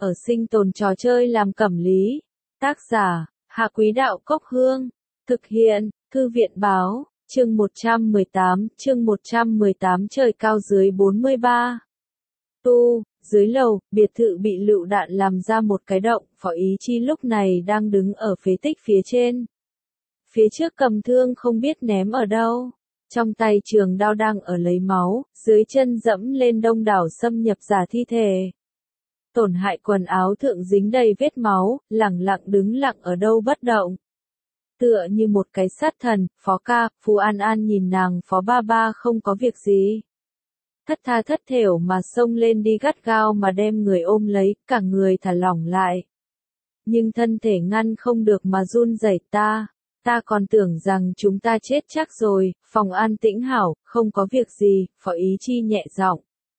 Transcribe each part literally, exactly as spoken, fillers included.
ở sinh tồn trò chơi làm cẩm lý. Tác giả, Hạ Quý Đạo Cốc Hương. Thực hiện, Thư viện Báo, chương một trăm mười tám, chương một trăm mười tám trời cao dưới bốn mươi ba. Tu, dưới lầu, biệt thự bị lựu đạn làm ra một cái động, Phó Ý Chi lúc này đang đứng ở phế tích phía trên. Phía trước cầm thương không biết ném ở đâu. Trong tay trường đao đang ở lấy máu, dưới chân dẫm lên đông đảo xâm nhập giả thi thể. Tổn hại quần áo thượng dính đầy vết máu, lẳng lặng đứng lặng ở đâu bất động. Tựa như một cái sát thần, Phó ca, Phù An An nhìn nàng Phó ba ba không có việc gì. Thất tha thất thểu mà xông lên đi gắt gao mà đem người ôm lấy, cả người thả lỏng lại. Nhưng thân thể ngăn không được mà run rẩy ta. Ta còn tưởng rằng chúng ta chết chắc rồi, phòng an tĩnh hảo, không có việc gì, Phó Ý Chi nhẹ giọng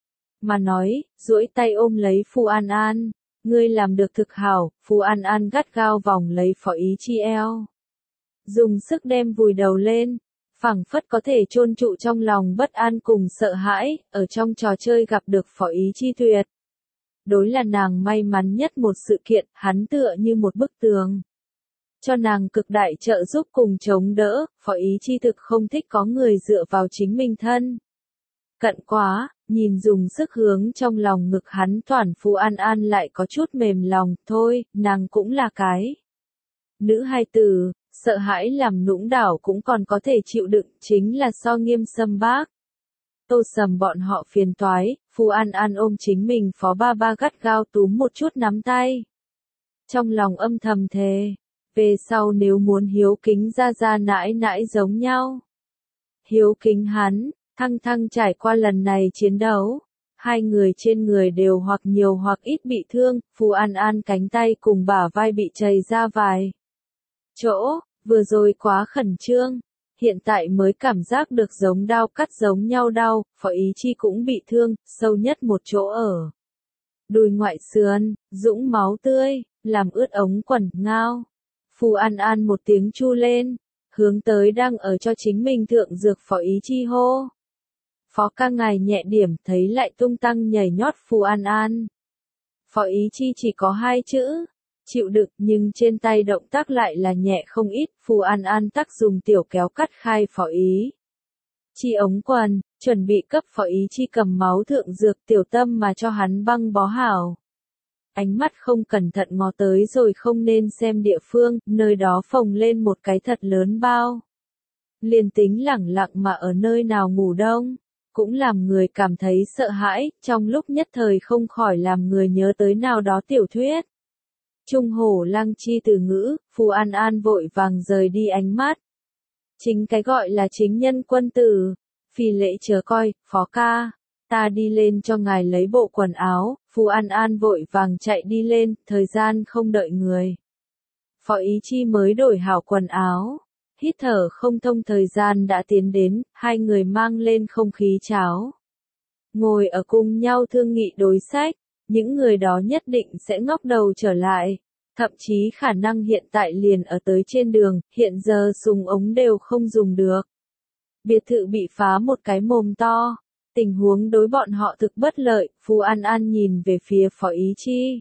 mà nói, duỗi tay ôm lấy Phù An An. Ngươi làm được thực hảo, Phù An An gắt gao vòng lấy Phó Ý Chi eo. Dùng sức đem vùi đầu lên, phảng phất có thể chôn trụ trong lòng bất an cùng sợ hãi, ở trong trò chơi gặp được Phó Ý Chi tuyệt. Đối là nàng may mắn nhất một sự kiện, hắn tựa như một bức tường. Cho nàng cực đại trợ giúp cùng chống đỡ, Phó Ý Chi thực không thích có người dựa vào chính mình thân. Cận quá, nhìn dùng sức hướng trong lòng ngực hắn toàn Phù An An lại có chút mềm lòng, thôi, nàng cũng là cái nữ hài tử, sợ hãi làm nũng đảo cũng còn có thể chịu đựng, chính là so Nghiêm Sâm bác. Tô Sầm bọn họ phiền toái, Phù An An ôm chính mình Phó ba ba gắt gao túm một chút nắm tay. Trong lòng âm thầm thề, về sau nếu muốn hiếu kính ra ra nãi nãi giống nhau. Hiếu kính hắn, Thăng Thăng trải qua lần này chiến đấu. Hai người trên người đều hoặc nhiều hoặc ít bị thương, Phù An An cánh tay cùng bả vai bị chảy ra vài chỗ, vừa rồi quá khẩn trương. Hiện tại mới cảm giác được giống đao cắt giống nhau đau, Phó Ý Chi cũng bị thương, sâu nhất một chỗ ở đùi ngoại sườn, dũng máu tươi, làm ướt ống quần, ngao. Phù An An một tiếng chu lên, hướng tới đang ở cho chính mình thượng dược Phó Ý Chi hô. Phó ca ngài nhẹ điểm thấy lại tung tăng nhảy nhót Phù An An. Phó Ý Chi chỉ có hai chữ, chịu đựng, nhưng trên tay động tác lại là nhẹ không ít, Phù An An tắc dùng tiểu kéo cắt khai Phó Ý Chi ống quần, chuẩn bị cấp Phó Ý Chi cầm máu thượng dược tiểu tâm mà cho hắn băng bó hảo. Ánh mắt không cẩn thận ngó tới rồi không nên xem địa phương, nơi đó phồng lên một cái thật lớn bao. Liền tính lẳng lặng mà ở nơi nào ngủ đông, cũng làm người cảm thấy sợ hãi, trong lúc nhất thời không khỏi làm người nhớ tới nào đó tiểu thuyết. Trung hổ lăng chi từ ngữ, Phù An An vội vàng rời đi ánh mắt. Chính cái gọi là chính nhân quân tử, phi lễ chớ coi, Phó ca, ta đi lên cho ngài lấy bộ quần áo, Phù An An vội vàng chạy đi lên, thời gian không đợi người. Phó Ý Chi mới đổi hảo quần áo, hít thở không thông thời gian đã tiến đến, hai người mang lên không khí cháo. Ngồi ở cùng nhau thương nghị đối sách, những người đó nhất định sẽ ngóc đầu trở lại, thậm chí khả năng hiện tại liền ở tới trên đường, hiện giờ súng ống đều không dùng được. Biệt thự bị phá một cái mồm to, tình huống đối bọn họ thực bất lợi, Phù An An nhìn về phía Phó Ý Chi.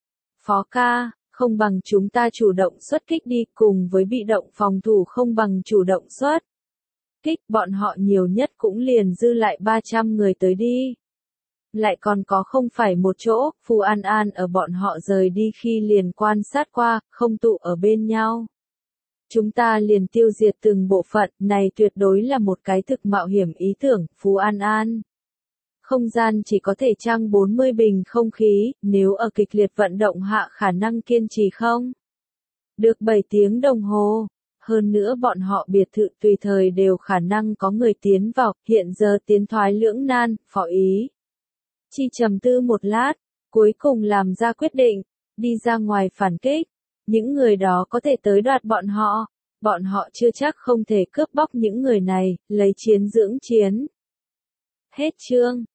Phó ca, không bằng chúng ta chủ động xuất kích đi, cùng với bị động phòng thủ không bằng chủ động xuất kích, bọn họ nhiều nhất cũng liền dư lại ba trăm người tới đi. Lại còn có không phải một chỗ, Phù An An ở bọn họ rời đi khi liền quan sát qua, không tụ ở bên nhau. Chúng ta liền tiêu diệt từng bộ phận, này tuyệt đối là một cái thực mạo hiểm ý tưởng, Phù An An. Không gian chỉ có thể trang bốn mươi bình không khí, nếu ở kịch liệt vận động hạ khả năng kiên trì không? Được bảy tiếng đồng hồ. Hơn nữa bọn họ biệt thự tùy thời đều khả năng có người tiến vào, hiện giờ tiến thoái lưỡng nan, Phó Ý Chi trầm tư một lát, cuối cùng làm ra quyết định, đi ra ngoài phản kích. Những người đó có thể tới đoạt bọn họ, bọn họ chưa chắc không thể cướp bóc những người này, lấy chiến dưỡng chiến. Hết chương.